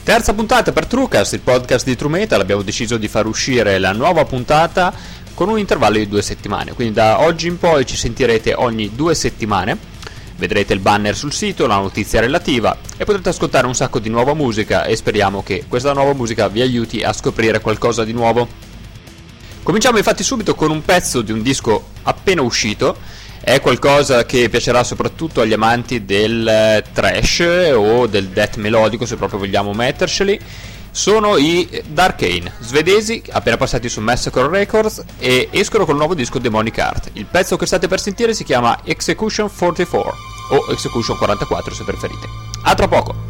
Terza puntata per Truecast, il podcast di True Metal. Abbiamo deciso di far uscire la nuova puntata con un intervallo di 2 settimane, quindi da oggi in poi ci sentirete ogni 2 settimane. Vedrete il banner sul sito, la notizia relativa e potrete ascoltare un sacco di nuova musica e speriamo che questa nuova musica vi aiuti a scoprire qualcosa di nuovo. Cominciamo infatti subito con un pezzo di un disco appena uscito. È qualcosa che piacerà soprattutto agli amanti del thrash o del death melodico, se proprio vogliamo metterceli. Sono i Darkane, svedesi, appena passati su Massacre Records, e escono col nuovo disco Demonic Art. Il pezzo che state per sentire si chiama Execution 44 o Execution 44 se preferite. A tra poco!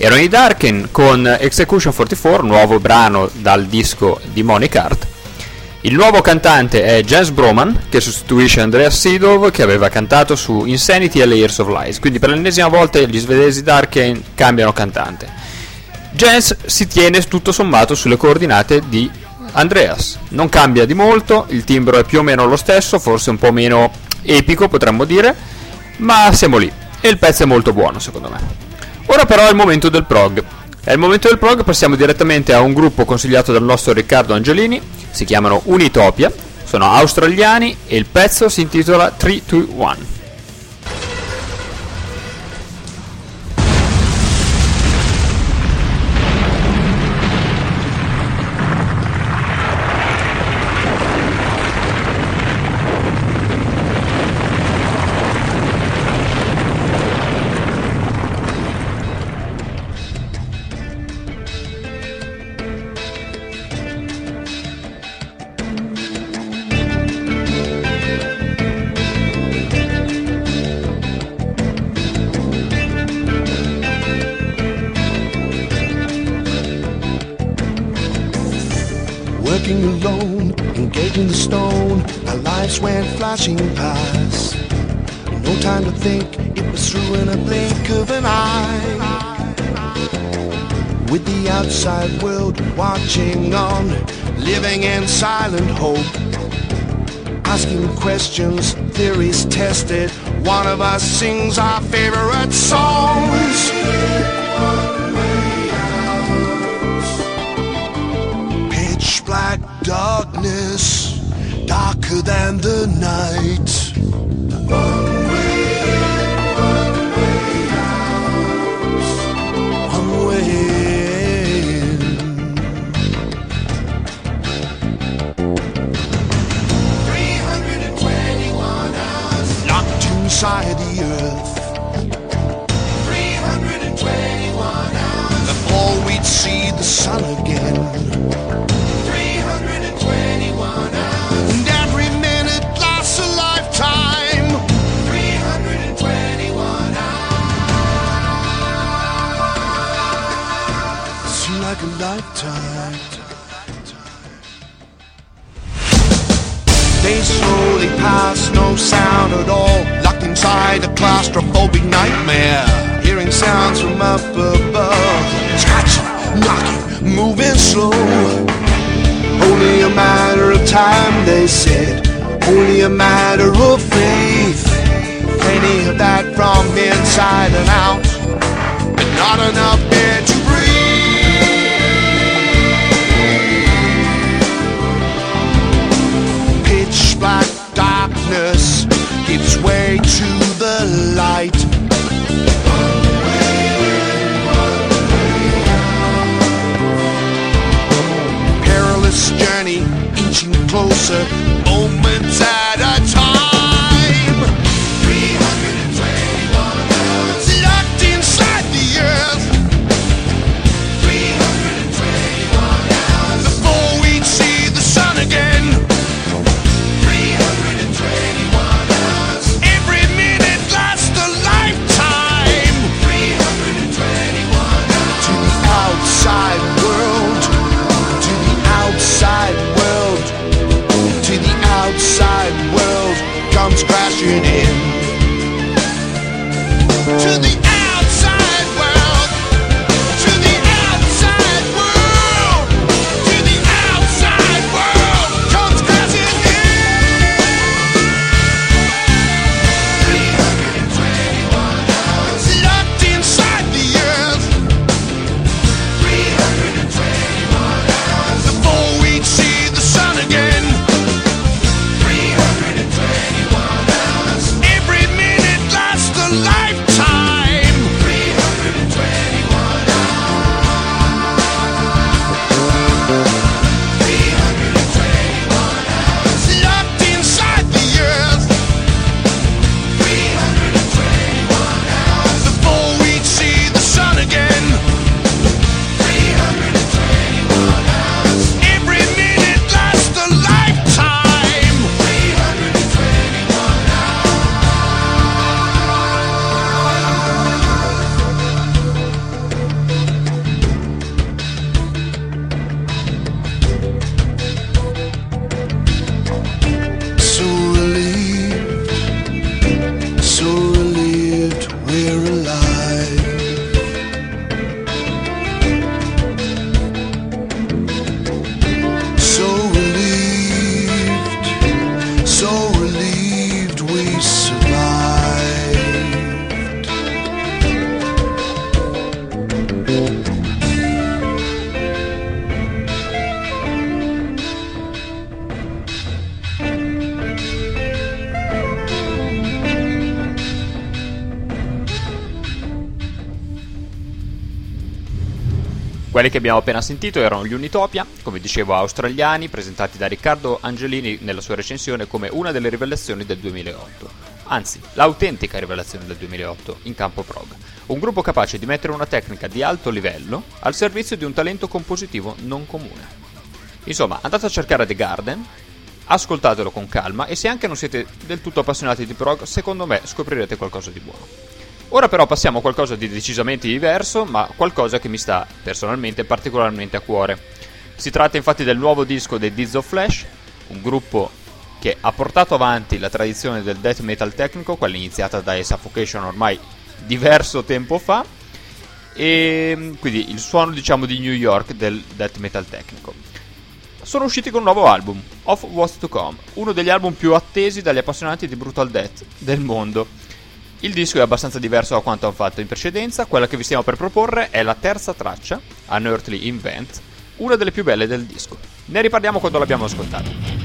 Erano i Darken con Execution 44, nuovo brano dal disco di Monic Heart. Il nuovo cantante è Jens Broman, che sostituisce Andreas Sidov, che aveva cantato su Insanity e Layers of Lies. Quindi per l'ennesima volta gli svedesi Darken cambiano cantante. Jens si tiene tutto sommato sulle coordinate di Andreas, non cambia di molto, il timbro è più o meno lo stesso, forse un po' meno epico potremmo dire, ma siamo lì e il pezzo è molto buono secondo me. Ora però è il momento del prog. È il momento del prog, passiamo direttamente a un gruppo consigliato dal nostro Riccardo Angelini, si chiamano Unitopia, sono australiani e il pezzo si intitola 3, 2, 1. Working alone, engaging the stone, our lives went flashing past. No time to think, it was through in a blink of an eye. With the outside world watching on, living in silent hope, asking questions, theories tested. One of us sings our favorite songs. Pitch black darkness, darker than the night. One way in, one way out. One way in. 321 hours locked inside the earth. 321 hours before we'd see the sun again. 321 hours, and every minute lasts a lifetime. 321 hours seem like a lifetime. Days slowly pass, no sound at all, locked inside a claustrophobic nightmare. Hearing sounds from up above, scratching, knocking, moving slow. Only a matter of time, they said, only a matter of faith. Plenty of that from inside and out, but not enough air to breathe. Pitch black darkness gives way to the light. Perilous journey, inching closer, moments at a time. 321 hours locked inside the earth. 321 hours before we'd see the sun again. 321 hours, every Quelli che abbiamo appena sentito erano gli Unitopia, come dicevo australiani, presentati da Riccardo Angelini nella sua recensione come una delle rivelazioni del 2008. Anzi, l'autentica rivelazione del 2008 in campo prog. Un gruppo capace di mettere una tecnica di alto livello al servizio di un talento compositivo non comune. Insomma, andate a cercare The Garden, ascoltatelo con calma e se anche non siete del tutto appassionati di prog, secondo me scoprirete qualcosa di buono. Ora però passiamo a qualcosa di decisamente diverso, ma qualcosa che mi sta personalmente particolarmente a cuore. Si tratta infatti del nuovo disco dei Deeds of Flesh, un gruppo che ha portato avanti la tradizione del death metal tecnico, quella iniziata dai Suffocation ormai diverso tempo fa, e quindi il suono diciamo di New York del death metal tecnico. Sono usciti con un nuovo album, Of What's to Come, uno degli album più attesi dagli appassionati di brutal death del mondo. Il disco è abbastanza diverso da quanto hanno fatto in precedenza. Quella che vi stiamo per proporre è la terza traccia, Unearthly Invent, una delle più belle del disco. Ne riparliamo quando l'abbiamo ascoltato.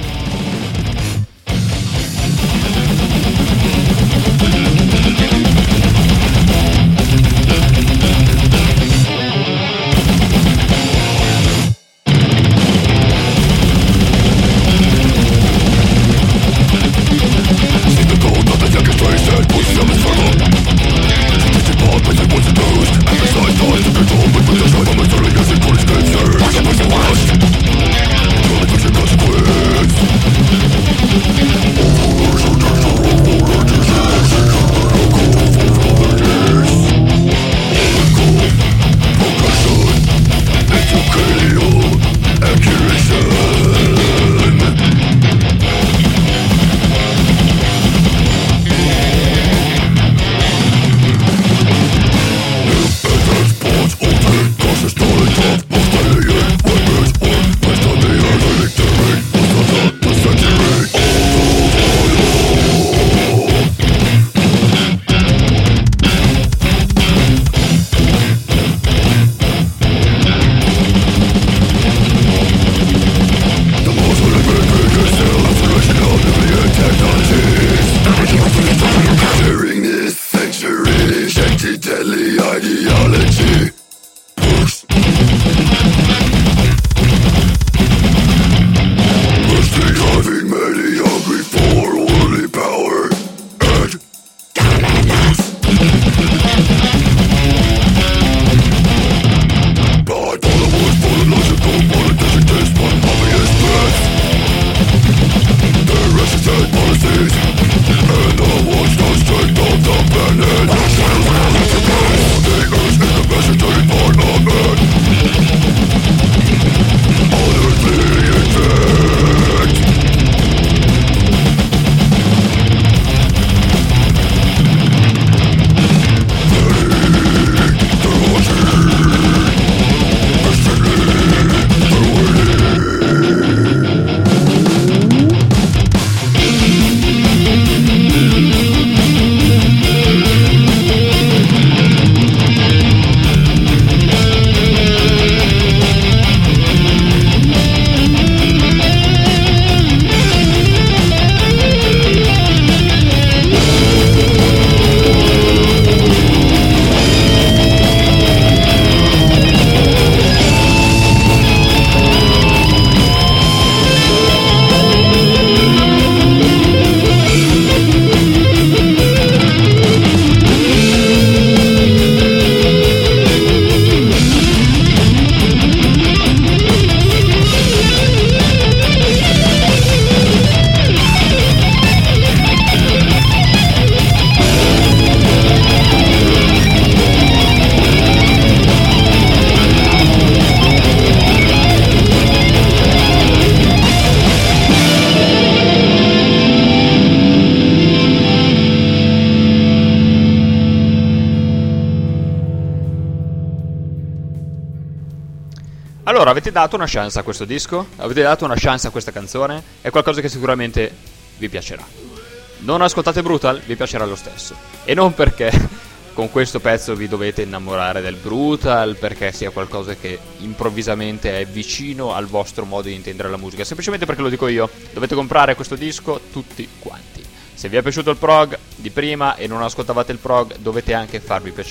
Allora, avete dato una chance a questo disco? Avete dato una chance a questa canzone? È qualcosa che sicuramente vi piacerà. Non ascoltate Brutal? Vi piacerà lo stesso. E non perché con questo pezzo vi dovete innamorare del Brutal, perché sia qualcosa che improvvisamente è vicino al vostro modo di intendere la musica, semplicemente perché lo dico io. Dovete comprare questo disco tutti quanti. Se vi è piaciuto il prog di prima e non ascoltavate il prog, dovete anche farvi piacere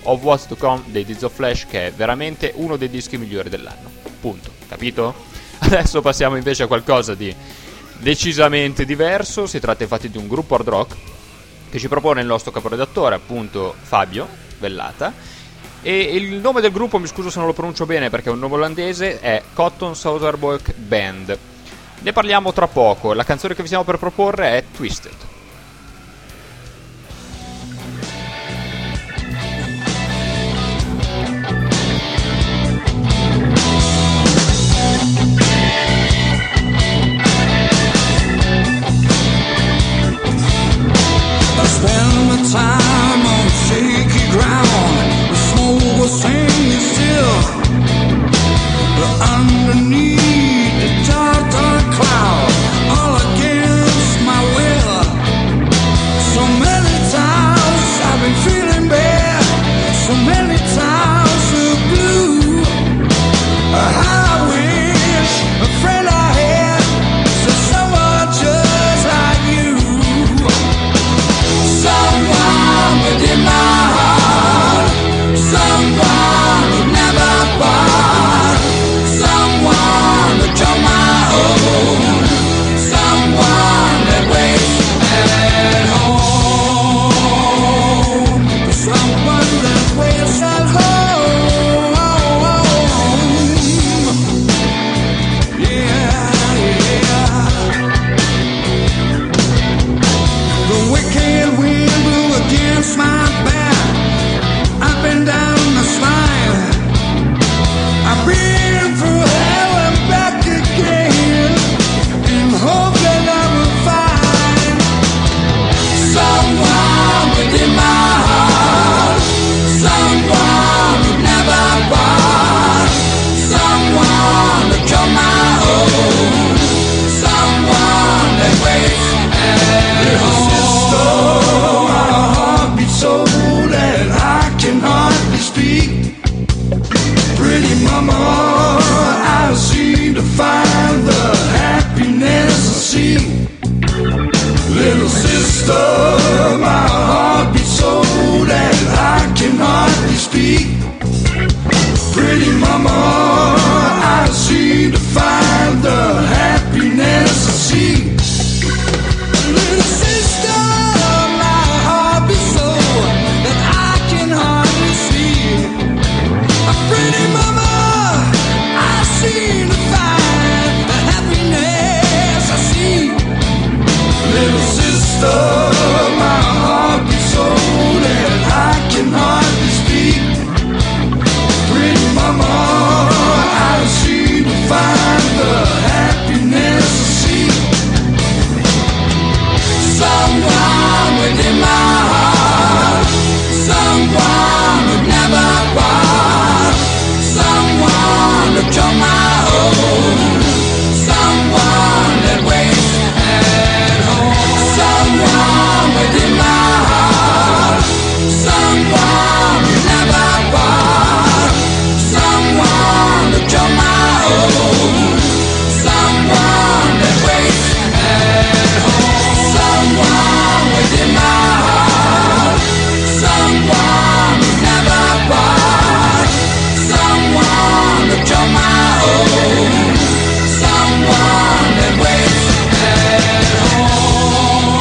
of What's to Come dei Deeds of Flesh, che è veramente uno dei dischi migliori dell'anno. Punto. Capito? Adesso passiamo invece a qualcosa di decisamente diverso. Si tratta infatti di un gruppo hard rock che ci propone il nostro caporedattore, appunto Fabio Vellata, e il nome del gruppo, mi scuso se non lo pronuncio bene perché è un nome olandese, è Cotton Southerbolk Band. Ne parliamo tra poco. La canzone che vi stiamo per proporre è Twisted. Time on shaky ground, the smoke was hanging still, but underneath the dark cloud, all against my will. So many times I've been feeling bad, so many times the blue. I wish a friend I had, so someone just like you. Someone within my heart, someone who never part, someone to draw my own, someone that waits at home, someone that waits at home. Yeah, yeah. The wicked wind blew against my back, I've been down the slide, I've been through hell and back again, in hope that I will find someone within my heart, someone who never part, someone to draw my own, someone that waits at home. My heart beats so that I can hardly speak. Pretty mama, I seem to find the happiness I seek. Little sister, my heart beats so that I can hardly speak. Pretty mama, I seem to find the happiness I seek. Little sister, my heart beats so that I can hardly see. A pretty mama, I seem to find the happiness I see. Little sister, my heart beats so that I can hardly speak. Pretty mama, I seem to find the happiness I see. Someone within my heart, someone who never part, someone to draw my own, someone that waits at home. Someone within my heart, someone who never part, someone to draw my own, someone that waits at home. Someone within my heart, someone who never part, someone to draw my own, someone that waits at home.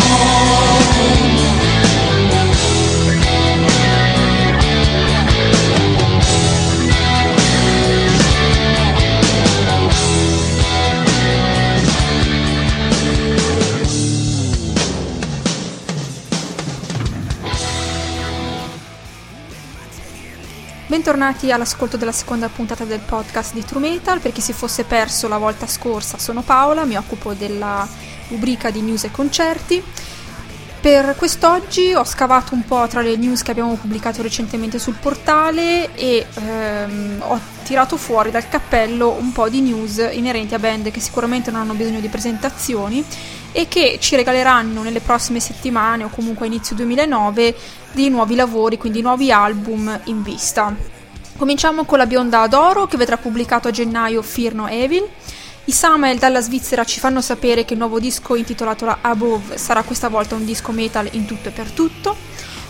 Bentornati all'ascolto della seconda puntata del podcast di True Metal. Per chi si fosse perso la volta scorsa, sono Paola, mi occupo della rubrica di news e concerti. Per quest'oggi ho scavato un po' tra le news che abbiamo pubblicato recentemente sul portale e ho tirato fuori dal cappello un po' di news inerenti a band che sicuramente non hanno bisogno di presentazioni e che ci regaleranno nelle prossime settimane o comunque a inizio 2009 di nuovi lavori, quindi nuovi album in vista. Cominciamo con la Bionda d'Oro, che vedrà pubblicato a gennaio Fear No Evil. I Samael dalla Svizzera ci fanno sapere che il nuovo disco intitolato Above sarà questa volta un disco metal in tutto e per tutto.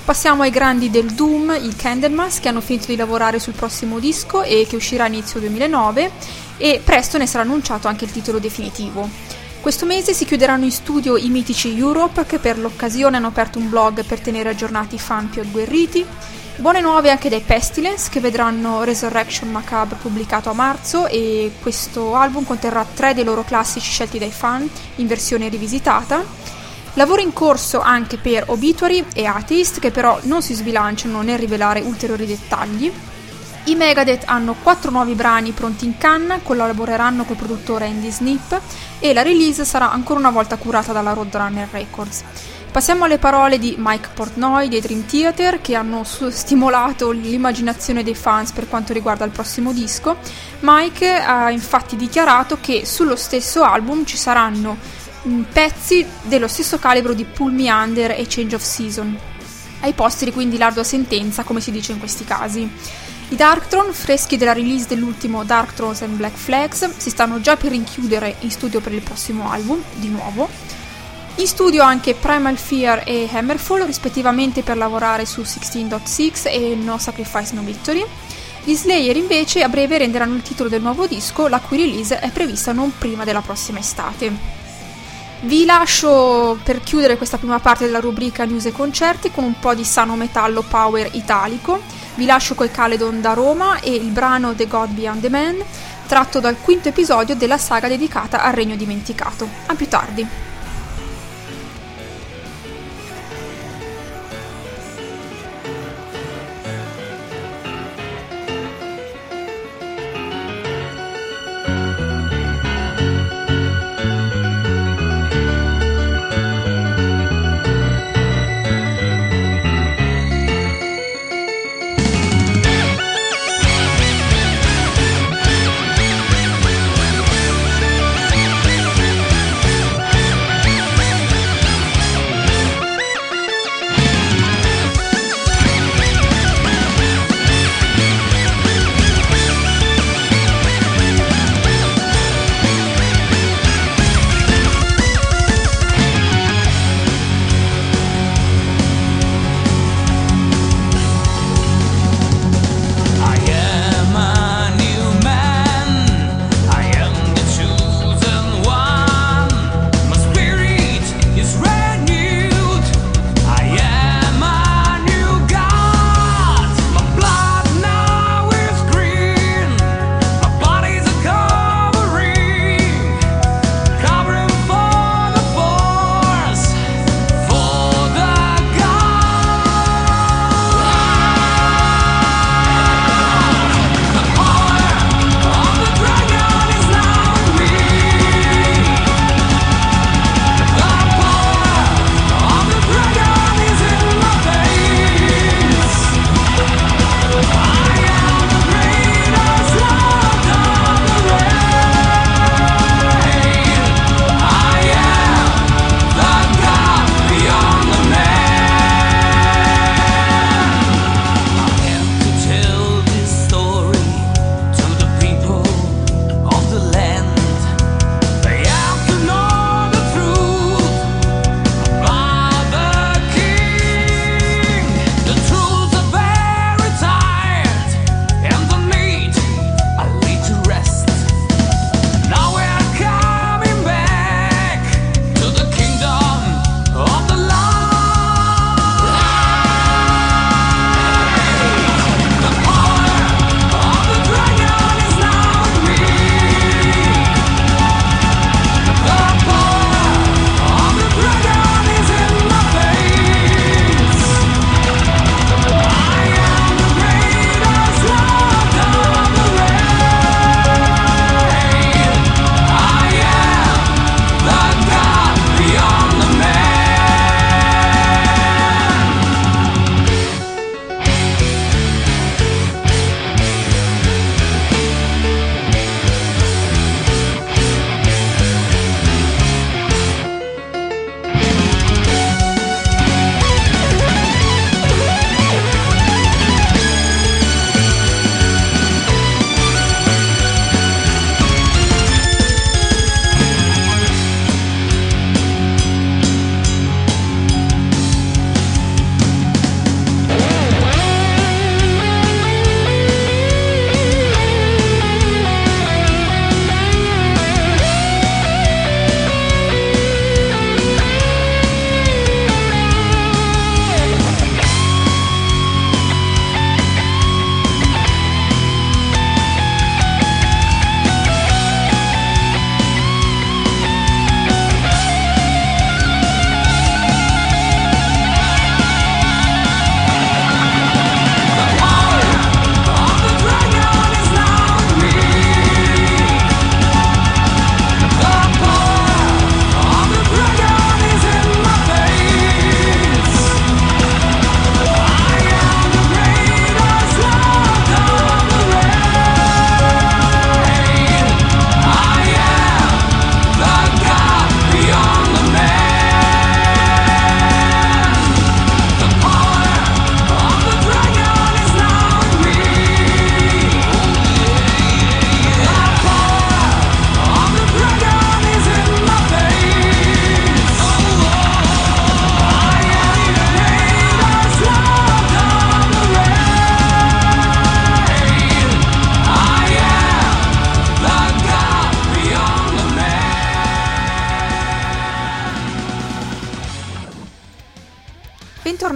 Passiamo ai grandi del Doom, i Candlemas, che hanno finito di lavorare sul prossimo disco e che uscirà a inizio 2009, e presto ne sarà annunciato anche il titolo definitivo. Questo mese si chiuderanno in studio i mitici Europe, che per l'occasione hanno aperto un blog per tenere aggiornati i fan più agguerriti. Buone nuove anche dai Pestilence, che vedranno Resurrection Macabre pubblicato a marzo, e questo album conterrà 3 dei loro classici scelti dai fan in versione rivisitata. Lavoro in corso anche per Obituary e Atheist, che però non si sbilanciano nel rivelare ulteriori dettagli. I Megadeth hanno 4 nuovi brani pronti in canna, collaboreranno col produttore Andy Snip, e la release sarà ancora una volta curata dalla Roadrunner Records. Passiamo alle parole di Mike Portnoy dei Dream Theater, che hanno stimolato l'immaginazione dei fans per quanto riguarda il prossimo disco. Mike ha infatti dichiarato che sullo stesso album ci saranno pezzi dello stesso calibro di Pull Me Under e Change of Season. Ai posteri quindi l'ardua sentenza, come si dice in questi casi. I Darkthrone, freschi della release dell'ultimo Dark Thrones and Black Flags, si stanno già per rinchiudere in studio per il prossimo album, di nuovo. In studio anche Primal Fear e Hammerfall, rispettivamente per lavorare su 16.6 e No Sacrifice No Victory. Gli Slayer invece a breve renderanno il titolo del nuovo disco, la cui release è prevista non prima della prossima estate. Vi lascio per chiudere questa prima parte della rubrica News e Concerti con un po' di sano metallo power italico. Vi lascio coi Caledon da Roma e il brano The God Beyond the Man, tratto dal 5º episodio della saga dedicata al Regno Dimenticato. A più tardi.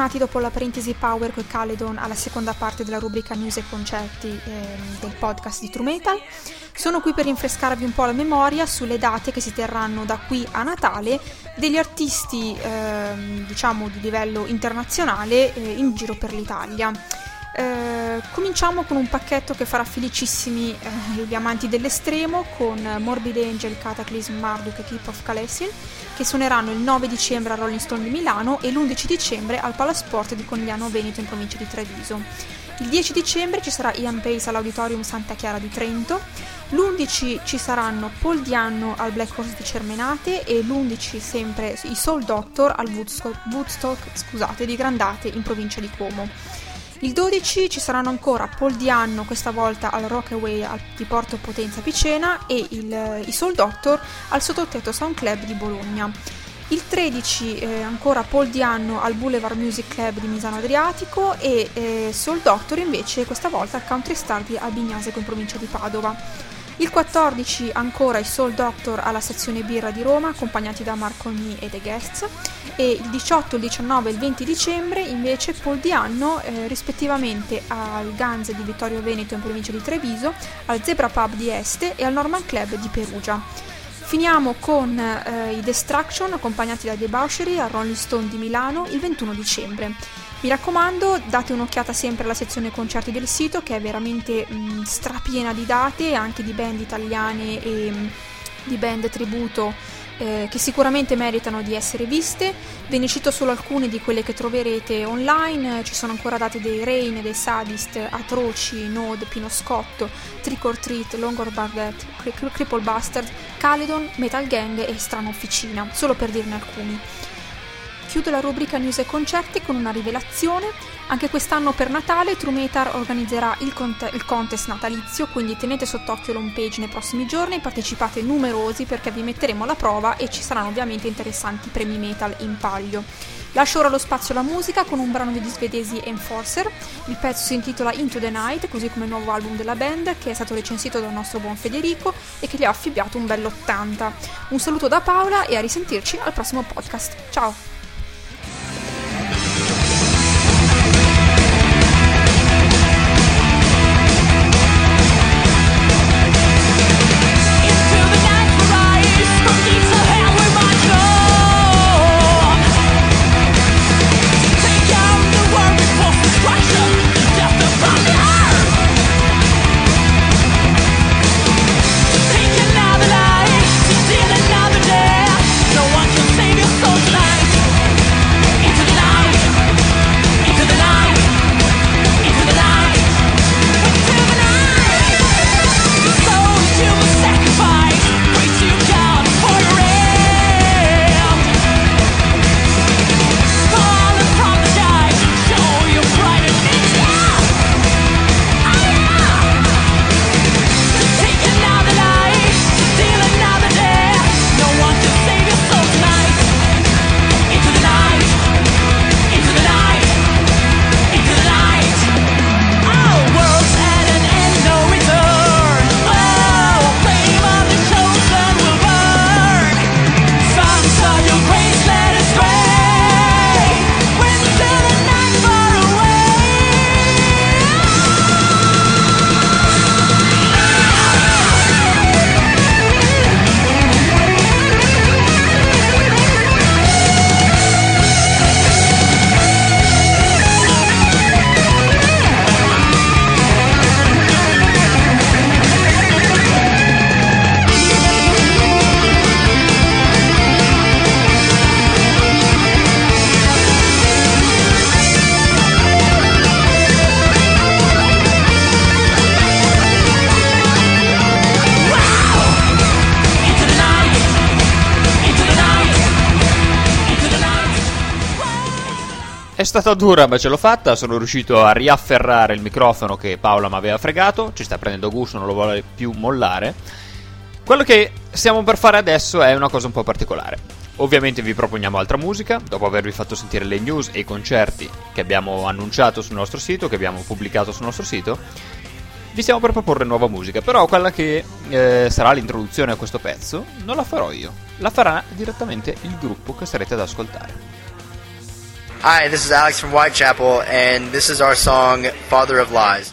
Bentornati dopo la parentesi Power con Caledon alla seconda parte della rubrica News e Concerti del podcast di True Metal. Sono qui per rinfrescarvi un po' la memoria sulle date che si terranno da qui a Natale degli artisti diciamo di livello internazionale in giro per l'Italia. Cominciamo con un pacchetto che farà felicissimi gli amanti dell'estremo, con Morbid Angel, Cataclysm, Marduk e Keep of Kalesin, che suoneranno il 9 dicembre al Rolling Stone di Milano e l'11 dicembre al Palasport di Conegliano Veneto in provincia di Treviso. Il 10 dicembre ci sarà Ian Pace all'Auditorium Santa Chiara di Trento, l'11 ci saranno Paul Di'Anno al Black Horse di Cermenate e l'11 sempre i Soul Doctor al Woodstock di Grandate in provincia di Como. Il 12 ci saranno ancora Paul Di'Anno, questa volta al Rockaway di Porto Potenza Picena, e i Soul Doctor al Sottotetto Sound Club di Bologna. Il 13 ancora Paul Di'Anno al Boulevard Music Club di Misano Adriatico e Soul Doctor invece questa volta al Country Star di Albignasego in provincia di Padova. Il 14 ancora i Soul Doctor alla Stazione Birra di Roma, accompagnati da Marconi e The Guests, e il 18, il 19 e il 20 dicembre invece Paul Di'Anno rispettivamente al Ganze di Vittorio Veneto in provincia di Treviso, al Zebra Pub di Este e al Norman Club di Perugia. Finiamo con i Destruction accompagnati da Debauchery al Rolling Stone di Milano il 21 dicembre. Mi raccomando, date un'occhiata sempre alla sezione concerti del sito, che è veramente strapiena di date, anche di band italiane e di band tributo che sicuramente meritano di essere viste. Ve ne cito solo alcune di quelle che troverete online. Ci sono ancora date dei Rain, dei Sadist, Atroci, Node, Pino Scotto, Trick or Treat, Longor Bardet, Cripple Bastard, Caledon, Metal Gang e Strana Officina, solo per dirne alcuni. Chiudo la rubrica News e Concerti con una rivelazione. Anche quest'anno per Natale True Metal organizzerà il contest natalizio, quindi tenete sott'occhio l'home page nei prossimi giorni, partecipate numerosi perché vi metteremo alla prova e ci saranno ovviamente interessanti premi metal in palio. Lascio ora lo spazio alla musica con un brano degli svedesi Enforcer. Il pezzo si intitola Into the Night, così come il nuovo album della band, che è stato recensito dal nostro buon Federico e che gli ha affibbiato un bell'80. Un saluto da Paola e a risentirci al prossimo podcast. Ciao! È stata dura, ma ce l'ho fatta. Sono riuscito a riafferrare il microfono che Paola mi aveva fregato. Ci sta prendendo gusto, non lo vuole più mollare. Quello che stiamo per fare adesso è una cosa un po' particolare. Ovviamente vi proponiamo altra musica. Dopo avervi fatto sentire le news e i concerti che abbiamo annunciato sul nostro sito, che abbiamo pubblicato sul nostro sito, vi stiamo per proporre nuova musica. Però quella che sarà l'introduzione a questo pezzo non la farò io, la farà direttamente il gruppo che starete ad ascoltare. Hi, this is Alex from Whitechapel, and this is our song, Father of Lies.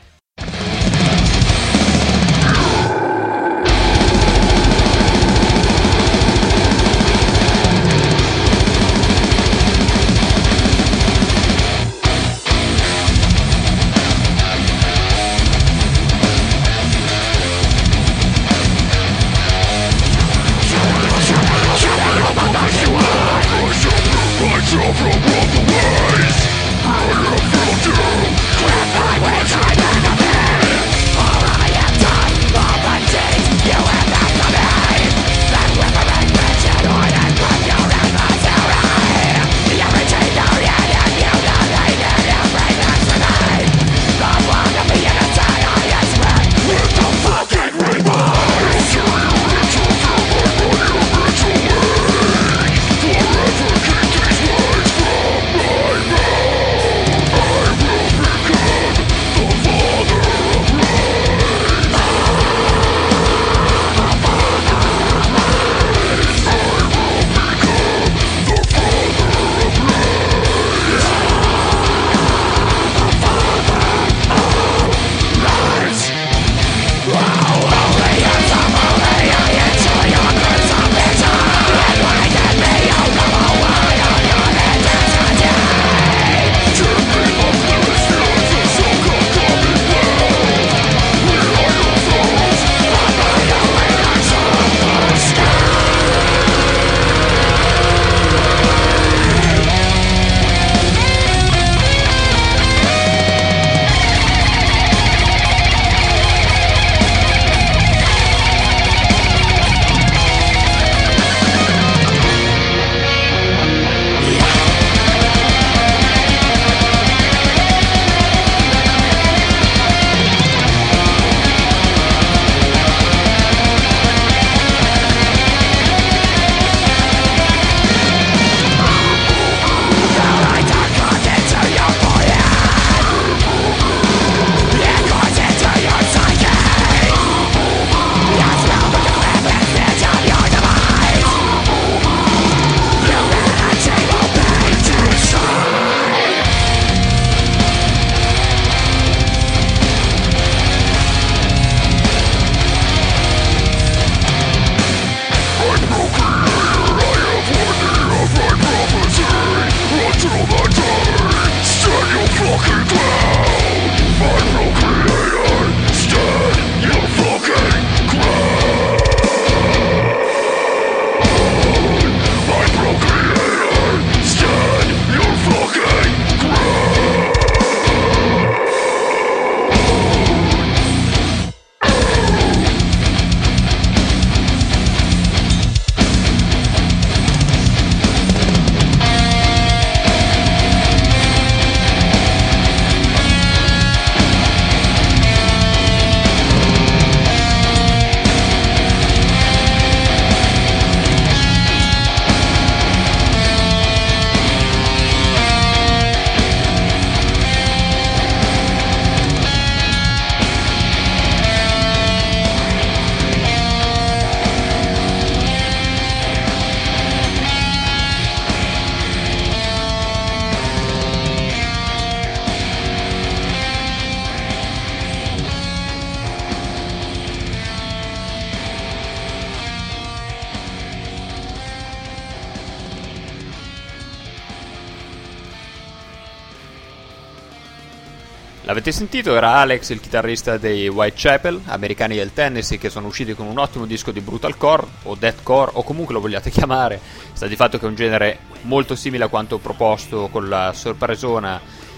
L'avete sentito? Era Alex, il chitarrista dei Whitechapel, americani del Tennessee, che sono usciti con un ottimo disco di brutalcore o deathcore o comunque lo vogliate chiamare. Sta di fatto che è un genere molto simile a quanto proposto con la sorpresona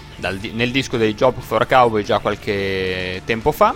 nel disco dei Job for a Cowboy già qualche tempo fa.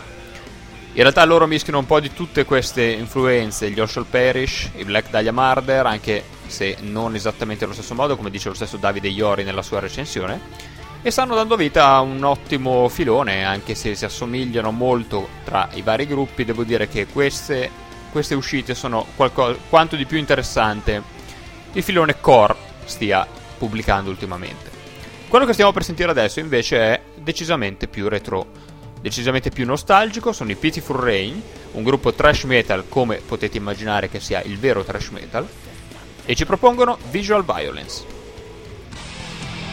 In realtà loro mischiano un po' di tutte queste influenze, gli Horsham Parish, i Black Dahlia Murder, anche se non esattamente allo stesso modo, come dice lo stesso Davide Iori nella sua recensione, e stanno dando vita a un ottimo filone, anche se si assomigliano molto tra i vari gruppi. Devo dire che queste uscite sono quanto di più interessante il filone core stia pubblicando ultimamente. Quello che stiamo per sentire adesso invece è decisamente più retro, decisamente più nostalgico. Sono i Pitiful Rain, un gruppo thrash metal come potete immaginare che sia il vero thrash metal, e ci propongono Visual Violence.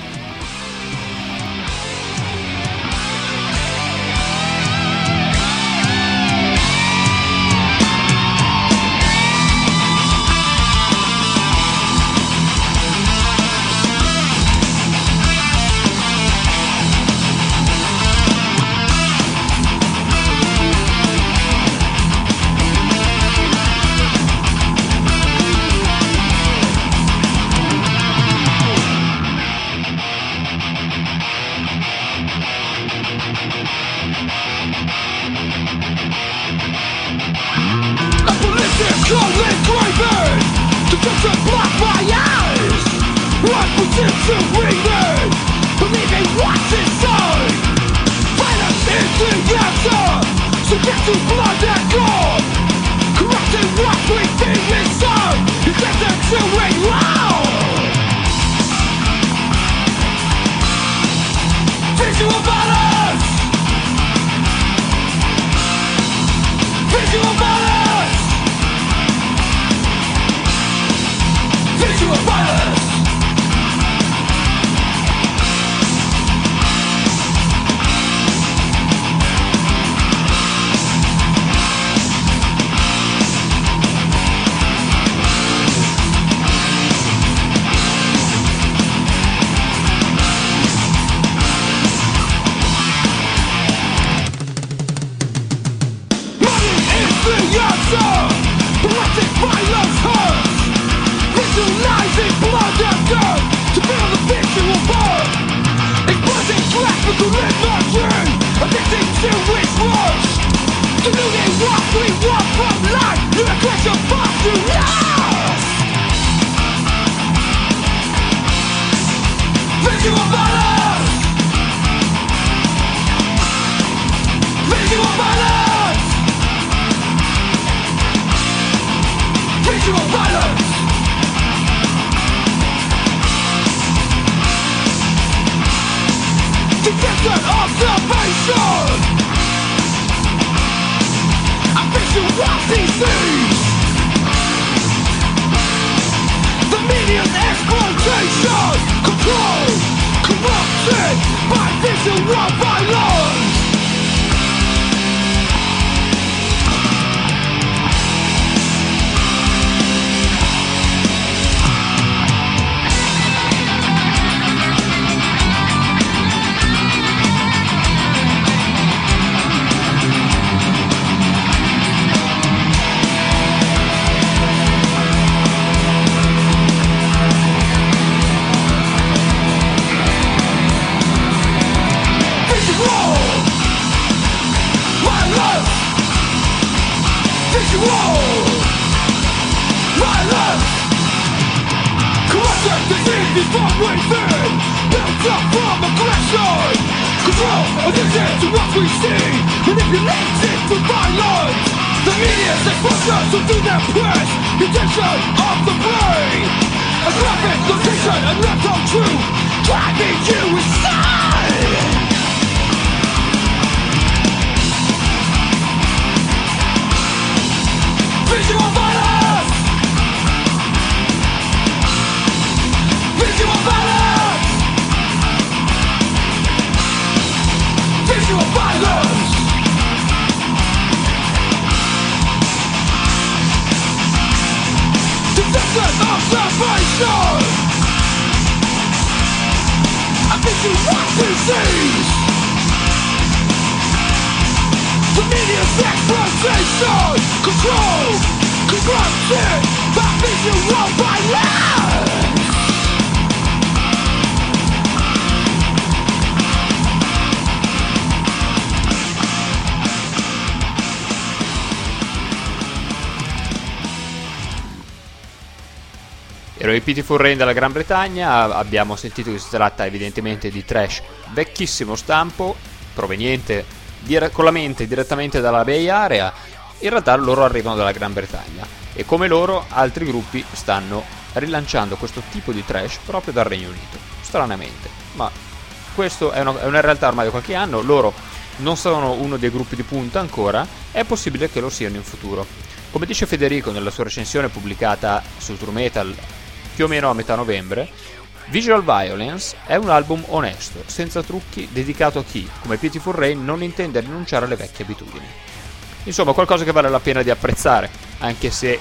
Ero i Pitiful Rain dalla Gran Bretagna. Abbiamo sentito che si tratta evidentemente di thrash vecchissimo stampo, proveniente con la mente direttamente dalla Bay Area. In realtà loro arrivano dalla Gran Bretagna e come loro altri gruppi stanno rilanciando questo tipo di thrash proprio dal Regno Unito, stranamente, ma questo è una realtà ormai da qualche anno. Loro non sono uno dei gruppi di punta ancora, è possibile che lo siano in futuro. Come dice Federico nella sua recensione pubblicata su True Metal più o meno a metà novembre, Visual Violence è un album onesto, senza trucchi, dedicato a chi, come Pitiful Rain, non intende rinunciare alle vecchie abitudini. Insomma, qualcosa che vale la pena di apprezzare, anche se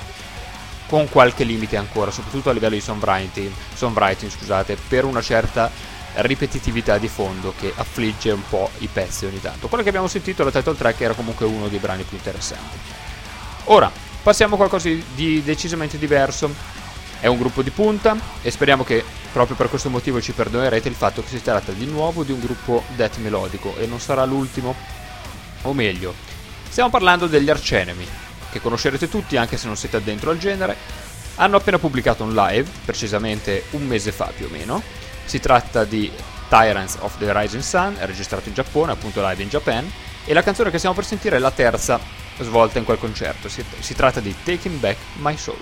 con qualche limite ancora, soprattutto a livello di songwriting, per una certa ripetitività di fondo che affligge un po' i pezzi ogni tanto. Quello che abbiamo sentito, la title track, era comunque uno dei brani più interessanti. Ora, passiamo a qualcosa di decisamente diverso. È un gruppo di punta e speriamo che proprio per questo motivo ci perdonerete il fatto che si tratta di nuovo di un gruppo death melodico e non sarà l'ultimo, o meglio, stiamo parlando degli Arch Enemy, che conoscerete tutti anche se non siete addentro al genere. hanno appena pubblicato un live, precisamente un mese fa più o meno. Si tratta di Tyrants of the Rising Sun, è registrato in Giappone, appunto live in Japan, e la canzone che stiamo per sentire è la terza svolta in quel concerto. Si tratta di Taking Back My Soul.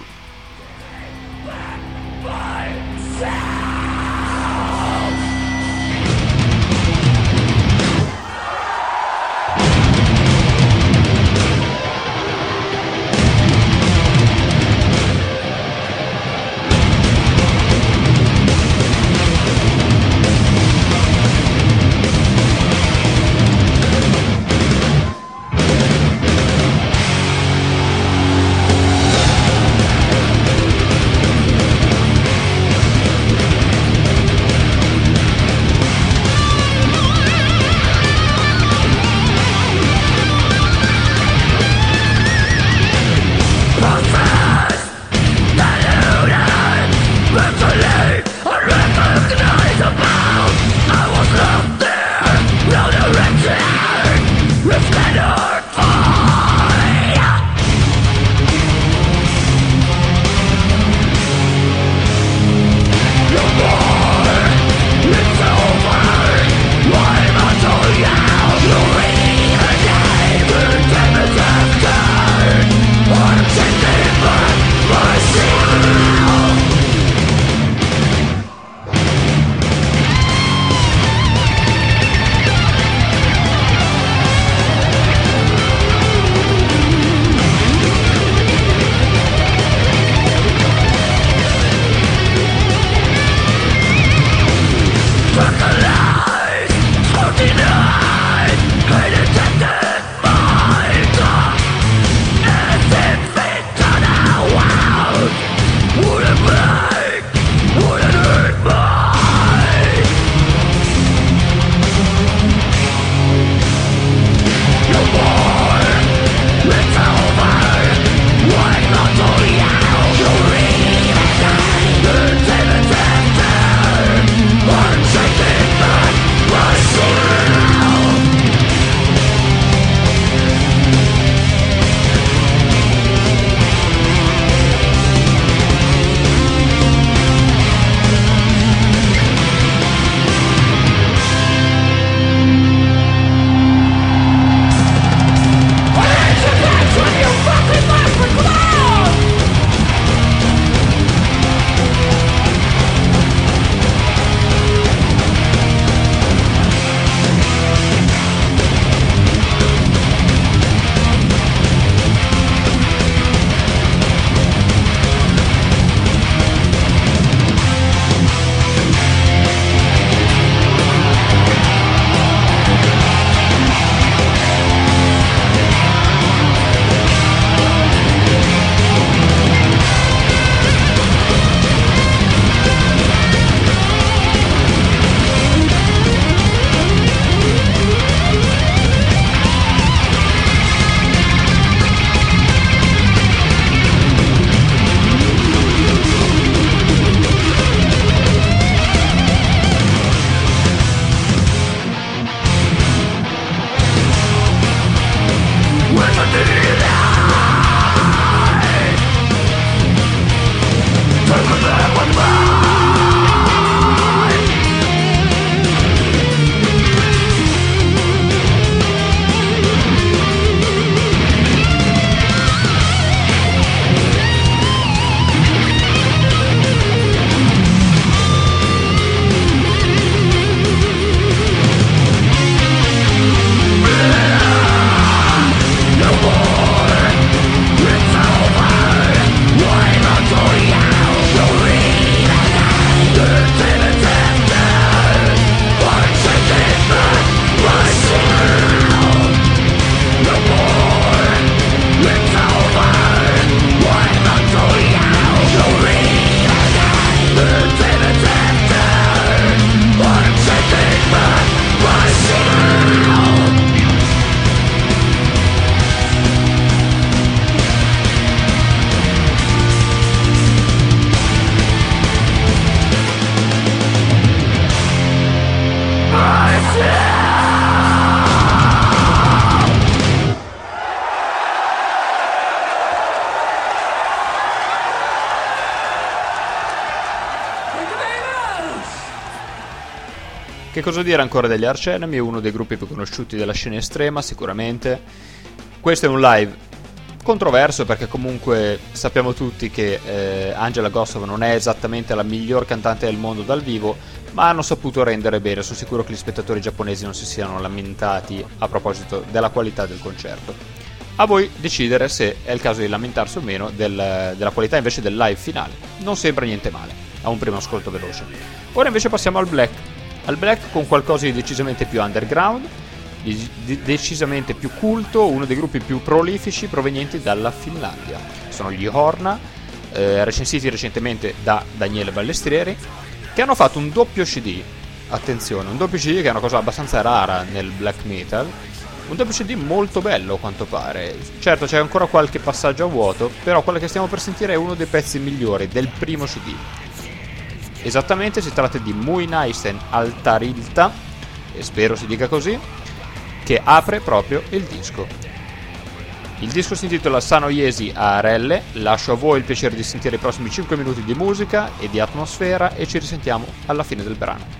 cosa dire ancora degli Arch Enemy? Uno dei gruppi più conosciuti della scena estrema, sicuramente. Questo è un live controverso perché comunque sappiamo tutti che Angela Gossow non è esattamente la miglior cantante del mondo dal vivo, ma hanno saputo rendere bene. Sono sicuro che gli spettatori giapponesi non si siano lamentati a proposito della qualità del concerto. A voi decidere se è il caso di lamentarsi o meno della qualità invece del live finale. Non sembra niente male, a un primo ascolto veloce. Ora invece passiamo al black. Al black con qualcosa di decisamente più underground, decisamente più culto, uno dei gruppi più prolifici provenienti dalla Finlandia. Sono gli Horna, recensiti recentemente da Daniele Ballestrieri, che hanno fatto un doppio CD. Attenzione, un doppio CD che è una cosa abbastanza rara nel black metal. Un doppio CD molto bello a quanto pare. Certo c'è ancora qualche passaggio a vuoto, però quello che stiamo per sentire è uno dei pezzi migliori del primo CD. Esattamente, si tratta di Muinaisten Altarilta, e spero si dica così, che apre proprio il disco. Il disco si intitola Sanoiesi Arelle. Lascio a voi il piacere di sentire i prossimi 5 minuti di musica e di atmosfera e ci risentiamo alla fine del brano.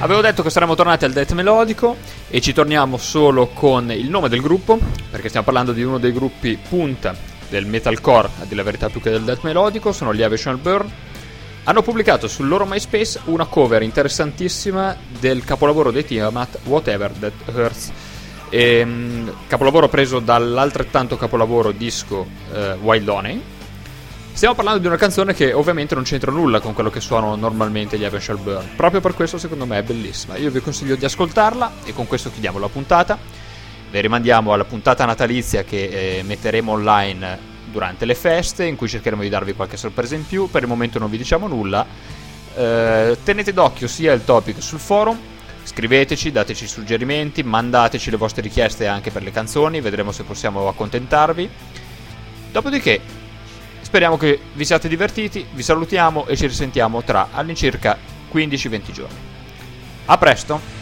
Avevo detto che saremmo tornati al death melodico e ci torniamo solo con il nome del gruppo, perché stiamo parlando di uno dei gruppi punta del metalcore, a dire la verità più che del death melodico. Sono gli Aviation Burn. Hanno pubblicato sul loro MySpace una cover interessantissima del capolavoro dei Tiamat, Whatever That Hurts, capolavoro preso dall'altrettanto capolavoro disco Wild Honey. Stiamo parlando di una canzone che ovviamente non c'entra nulla con quello che suonano normalmente gli Aviation Burn. Proprio per questo secondo me è bellissima. Io vi consiglio di ascoltarla e con questo chiudiamo la puntata. Vi rimandiamo alla puntata natalizia che metteremo online durante le feste, in cui cercheremo di darvi qualche sorpresa in più. Per il momento non vi diciamo nulla. Tenete d'occhio sia il topic sul forum, scriveteci, dateci suggerimenti, mandateci le vostre richieste anche per le canzoni, vedremo se possiamo accontentarvi. Dopodiché speriamo che vi siate divertiti, vi salutiamo e ci risentiamo tra all'incirca 15-20 giorni. A presto!